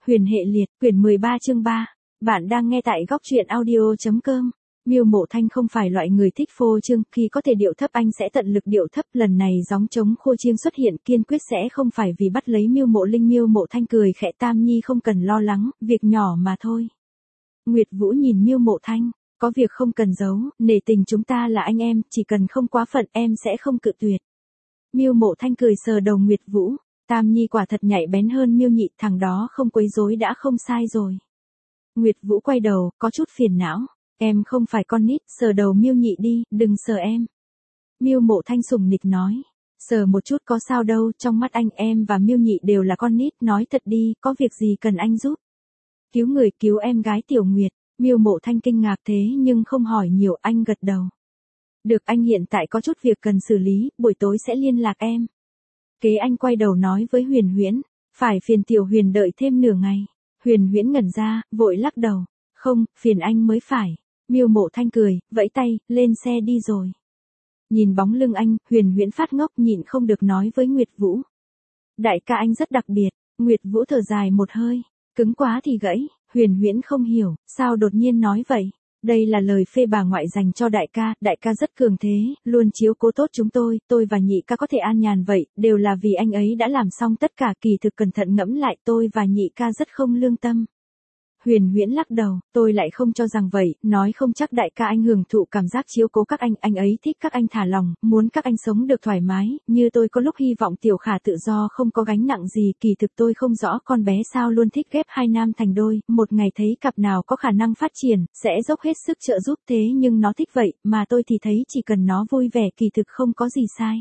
Huyền hệ liệt, quyển 13 chương 3. Bạn đang nghe tại góc truyện audio.com. Miêu Mộ Thanh không phải loại người thích phô trương, khi có thể điệu thấp anh sẽ tận lực điệu thấp, lần này gióng trống khô chiêng xuất hiện kiên quyết sẽ không phải vì bắt lấy Miêu Mộ Linh. Miêu Mộ Thanh cười khẽ, Tam Nhi không cần lo lắng, việc nhỏ mà thôi. Nguyệt Vũ nhìn Miêu Mộ Thanh, có việc không cần giấu, nể tình chúng ta là anh em, chỉ cần không quá phận em sẽ không cự tuyệt. Miêu Mộ Thanh cười sờ đầu Nguyệt Vũ. Tam Nhi quả thật nhạy bén hơn Miêu Nhị, thằng đó không quấy rối đã không sai rồi. Nguyệt Vũ quay đầu, có chút phiền não. Em không phải con nít, sờ đầu Miêu Nhị đi, đừng sờ em. Miêu Mộ Thanh sủng nịch nói. Sờ một chút có sao đâu, trong mắt anh em và Miêu Nhị đều là con nít, nói thật đi, có việc gì cần anh giúp. Cứu người, cứu em gái Tiểu Nguyệt. Miêu Mộ Thanh kinh ngạc thế nhưng không hỏi nhiều, anh gật đầu. Được, anh hiện tại có chút việc cần xử lý, buổi tối sẽ liên lạc em. Kế anh quay đầu nói với Huyền Huyễn, phải phiền Tiểu Huyền đợi thêm nửa ngày. Huyền Huyễn ngẩn ra, vội lắc đầu, không, phiền anh mới phải. Miêu Mộ Thanh cười, vẫy tay, lên xe đi rồi. Nhìn bóng lưng anh, Huyền Huyễn phát ngốc nhịn không được nói với Nguyệt Vũ. Đại ca anh rất đặc biệt. Nguyệt Vũ thở dài một hơi, cứng quá thì gãy. Huyền Huyễn không hiểu, sao đột nhiên nói vậy. Đây là lời phê bà ngoại dành cho đại ca rất cường thế, luôn chiếu cố tốt chúng tôi và nhị ca có thể an nhàn vậy, đều là vì anh ấy đã làm xong tất cả. Kỳ thực cẩn thận ngẫm lại, tôi và nhị ca rất không lương tâm. Huyền Huyễn lắc đầu, tôi lại không cho rằng vậy, nói không chắc đại ca anh hưởng thụ cảm giác chiếu cố các anh ấy thích các anh thả lòng, muốn các anh sống được thoải mái, như tôi có lúc hy vọng Tiểu Khả tự do không có gánh nặng gì. Kỳ thực tôi không rõ con bé sao luôn thích ghép hai nam thành đôi, một ngày thấy cặp nào có khả năng phát triển, sẽ dốc hết sức trợ giúp, thế nhưng nó thích vậy, mà tôi thì thấy chỉ cần nó vui vẻ kỳ thực không có gì sai.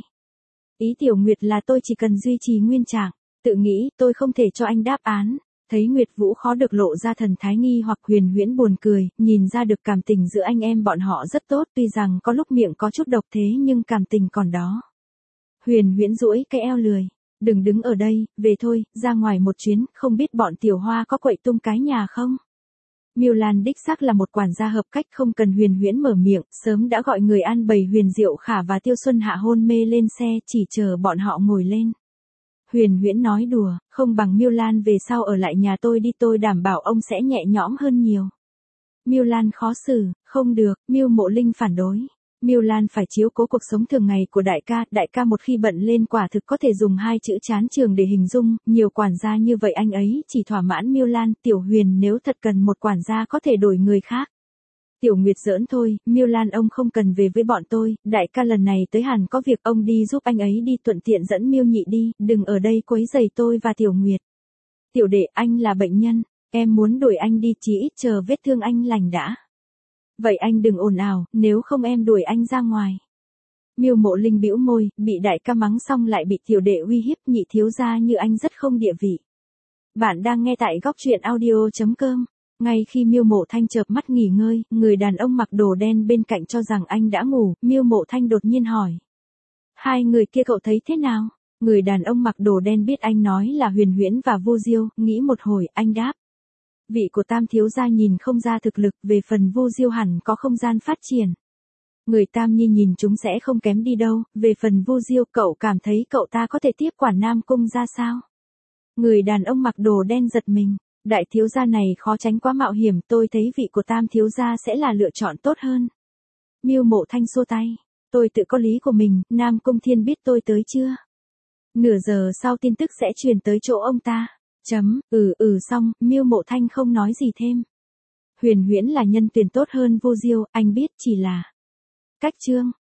Ý Tiểu Nguyệt là tôi chỉ cần duy trì nguyên trạng, tự nghĩ tôi không thể cho anh đáp án. Thấy Nguyệt Vũ khó được lộ ra thần thái nghi hoặc, Huyền Huyễn buồn cười, nhìn ra được cảm tình giữa anh em bọn họ rất tốt, tuy rằng có lúc miệng có chút độc thế nhưng cảm tình còn đó. Huyền Huyễn duỗi cái eo lười, đừng đứng ở đây, về thôi, ra ngoài một chuyến, không biết bọn Tiểu Hoa có quậy tung cái nhà không? Miêu Lan đích xác là một quản gia hợp cách, không cần Huyền Huyễn mở miệng, sớm đã gọi người an bày Huyền Diệu Khả và Tiêu Xuân Hạ hôn mê lên xe, chỉ chờ bọn họ ngồi lên. Huyền Huyễn nói đùa, không bằng Miêu Lan về sau ở lại nhà tôi đi, tôi đảm bảo ông sẽ nhẹ nhõm hơn nhiều. Miêu Lan khó xử, không được, Miêu Mộ Linh phản đối. Miêu Lan phải chiếu cố cuộc sống thường ngày của đại ca một khi bận lên quả thực có thể dùng hai chữ chán trường để hình dung, nhiều quản gia như vậy anh ấy chỉ thỏa mãn Miêu Lan. Tiểu Huyền nếu thật cần một quản gia có thể đổi người khác. Tiểu Nguyệt giỡn thôi, Miêu Lan ông không cần về với bọn tôi, đại ca lần này tới hẳn có việc, ông đi giúp anh ấy đi, thuận tiện dẫn Miêu Nhị đi, đừng ở đây quấy rầy tôi và Tiểu Nguyệt. Tiểu đệ, anh là bệnh nhân, em muốn đuổi anh đi, chí ít chờ vết thương anh lành đã. Vậy anh đừng ồn ào, nếu không em đuổi anh ra ngoài. Miêu Mộ Linh bĩu môi, bị đại ca mắng xong lại bị tiểu đệ uy hiếp, nhị thiếu gia như anh rất không địa vị. Bạn đang nghe tại góc truyện audio.com. Ngay khi Miêu Mộ Thanh chợp mắt nghỉ ngơi, người đàn ông mặc đồ đen bên cạnh cho rằng anh đã ngủ, Miêu Mộ Thanh đột nhiên hỏi. Hai người kia cậu thấy thế nào? Người đàn ông mặc đồ đen biết anh nói là Huyền Huyễn và Vô Diêu, nghĩ một hồi, anh đáp. Vị của Tam thiếu gia nhìn không ra thực lực, về phần Vô Diêu hẳn có không gian phát triển. Người Tam Nhi nhìn chúng sẽ không kém đi đâu, về phần Vô Diêu cậu cảm thấy cậu ta có thể tiếp quản Nam Cung ra sao? Người đàn ông mặc đồ đen giật mình. Đại thiếu gia này khó tránh quá mạo hiểm, tôi thấy vị của Tam thiếu gia sẽ là lựa chọn tốt hơn. Miêu Mộ Thanh xua tay, tôi tự có lý của mình, Nam Cung Thiên biết tôi tới chưa? Nửa giờ sau tin tức sẽ truyền tới chỗ ông ta. Xong, Miêu Mộ Thanh không nói gì thêm. Huyền Huyễn là nhân tuyển tốt hơn Vô Diêu, anh biết, chỉ là cách chương.